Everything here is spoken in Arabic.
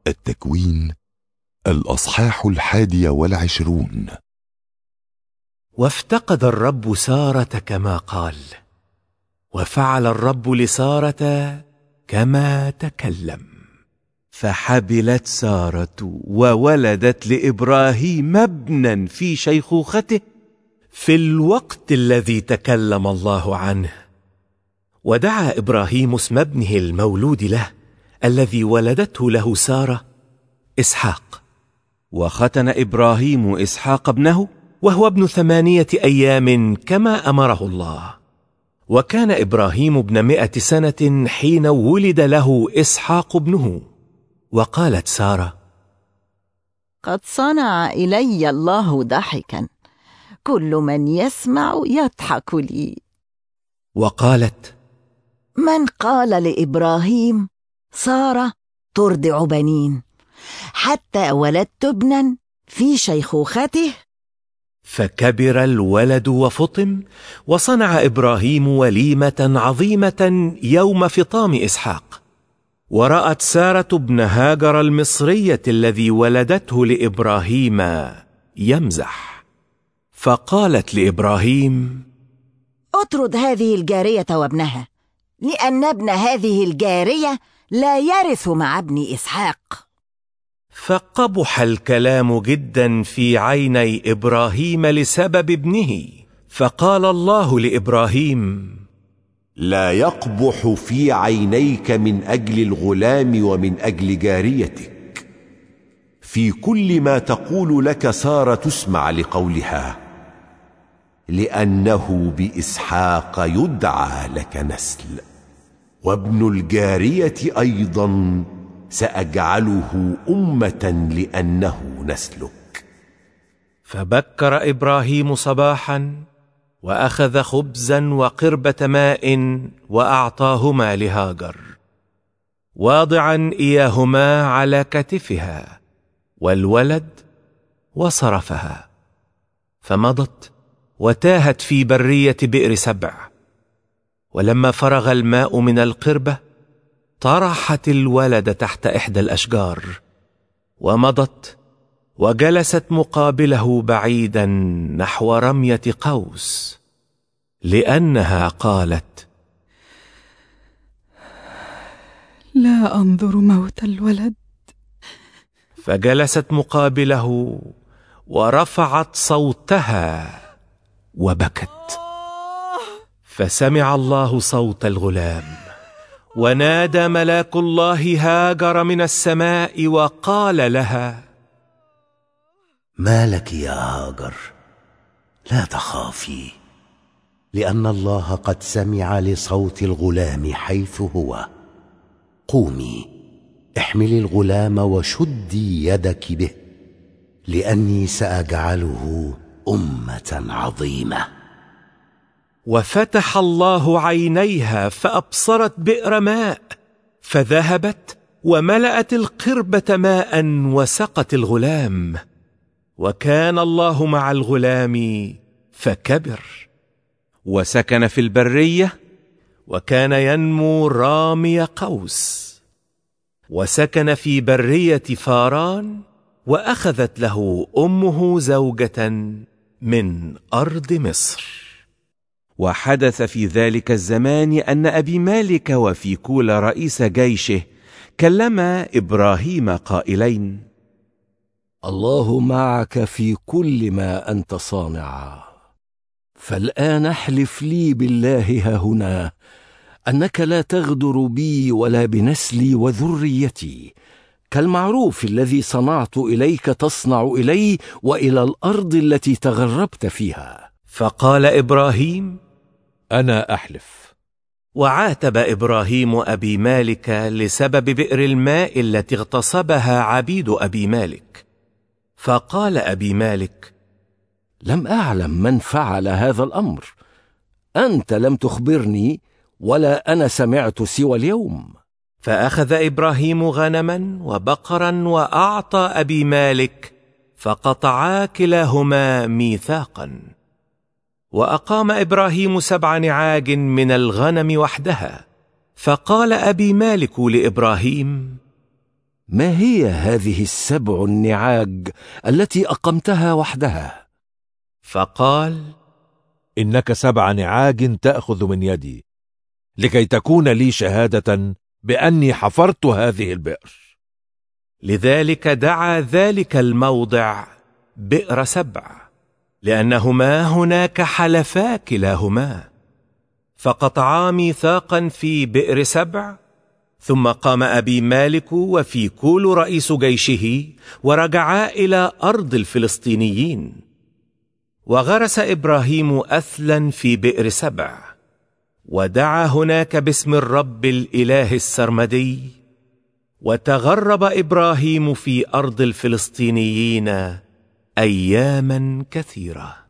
التكوين الأصحاح 21. وافتقد الرب سارة كما قال، وفعل الرب لسارة كما تكلم، فحبلت سارة وولدت لإبراهيم ابنا في شيخوخته في الوقت الذي تكلم الله عنه. ودعا إبراهيم اسم ابنه المولود له الذي ولدته له سارة إسحاق. وختن إبراهيم إسحاق ابنه وهو ابن 8 أيام كما أمره الله. وكان إبراهيم ابن 100 سنة حين ولد له إسحاق ابنه. وقالت سارة: قد صنع إلي الله ضحكا، كل من يسمع يضحك لي. وقالت: من قال لإبراهيم سارة ترضع بنين، حتى ولدت ابنا في شيخوخته؟ فكبر الولد وفطم، وصنع إبراهيم وليمة عظيمة يوم فطام إسحاق. ورأت سارة ابن هاجر المصرية الذي ولدته لإبراهيم يمزح، فقالت لإبراهيم: اطرد هذه الجارية وابنها، لأن ابن هذه الجارية لا يرث مع ابن إسحاق. فقبح الكلام جدا في عيني إبراهيم لسبب ابنه. فقال الله لإبراهيم: لا يقبح في عينيك من أجل الغلام ومن أجل جاريتك. في كل ما تقول لك سارة تسمع لقولها، لأنه بإسحاق يدعى لك نسل، وابن الجارية أيضا سأجعله أمة لأنه نسلك. فبكر إبراهيم صباحا، وأخذ خبزا وقربة ماء وأعطاهما لهاجر، واضعا إياهما على كتفها والولد، وصرفها. فمضت وتاهت في برية بئر سبع. ولما فرغ الماء من القربة طرحت الولد تحت إحدى الأشجار، ومضت وجلست مقابله بعيدا نحو رمية قوس، لأنها قالت: لا أنظر موت الولد. فجلست مقابله ورفعت صوتها وبكت. فسمع الله صوت الغلام، ونادى ملاك الله هاجر من السماء وقال لها: ما لك يا هاجر؟ لا تخافي، لأن الله قد سمع لصوت الغلام حيث هو. قومي، احملي الغلام وشدي يدك به، لأني سأجعله أمة عظيمة. وفتح الله عينيها فأبصرت بئر ماء، فذهبت وملأت القربة ماء وسقت الغلام. وكان الله مع الغلام فكبر، وسكن في البرية، وكان ينمو رامي قوس. وسكن في برية فاران، وأخذت له أمه زوجة من أرض مصر. وحدث في ذلك الزمان أن أبي مالك وفيكول رئيس جيشه كلما إبراهيم قائلين: الله معك في كل ما أنت صانع، فالآن احلف لي بالله هاهنا أنك لا تغدر بي ولا بنسلي وذريتي، كالمعروف الذي صنعت إليك تصنع إلي وإلى الأرض التي تغربت فيها. فقال إبراهيم: أنا أحلف. وعاتب إبراهيم أبي مالك لسبب بئر الماء التي اغتصبها عبيد أبي مالك. فقال أبي مالك: لم أعلم من فعل هذا الأمر، أنت لم تخبرني ولا أنا سمعت سوى اليوم. فأخذ إبراهيم غنما وبقرا وأعطى أبي مالك، فقطعا كلاهما ميثاقا. وأقام إبراهيم 7 نعاج من الغنم وحدها. فقال أبي مالك لإبراهيم: ما هي هذه السبع النعاج التي أقمتها وحدها؟ فقال: إنك 7 نعاج تأخذ من يدي، لكي تكون لي شهادة بأني حفرت هذه البئر. لذلك دعا ذلك الموضع بئر 7، لأنهما هناك حلفا كلاهما. فقطعا ميثاقا في بئر 7، ثم قام أبي مالك وفيكول رئيس جيشه ورجعا إلى أرض الفلسطينيين. وغرس إبراهيم أثلا في بئر 7، ودعا هناك باسم الرب الإله السرمدي. وتغرب إبراهيم في أرض الفلسطينيين أياما كثيرة.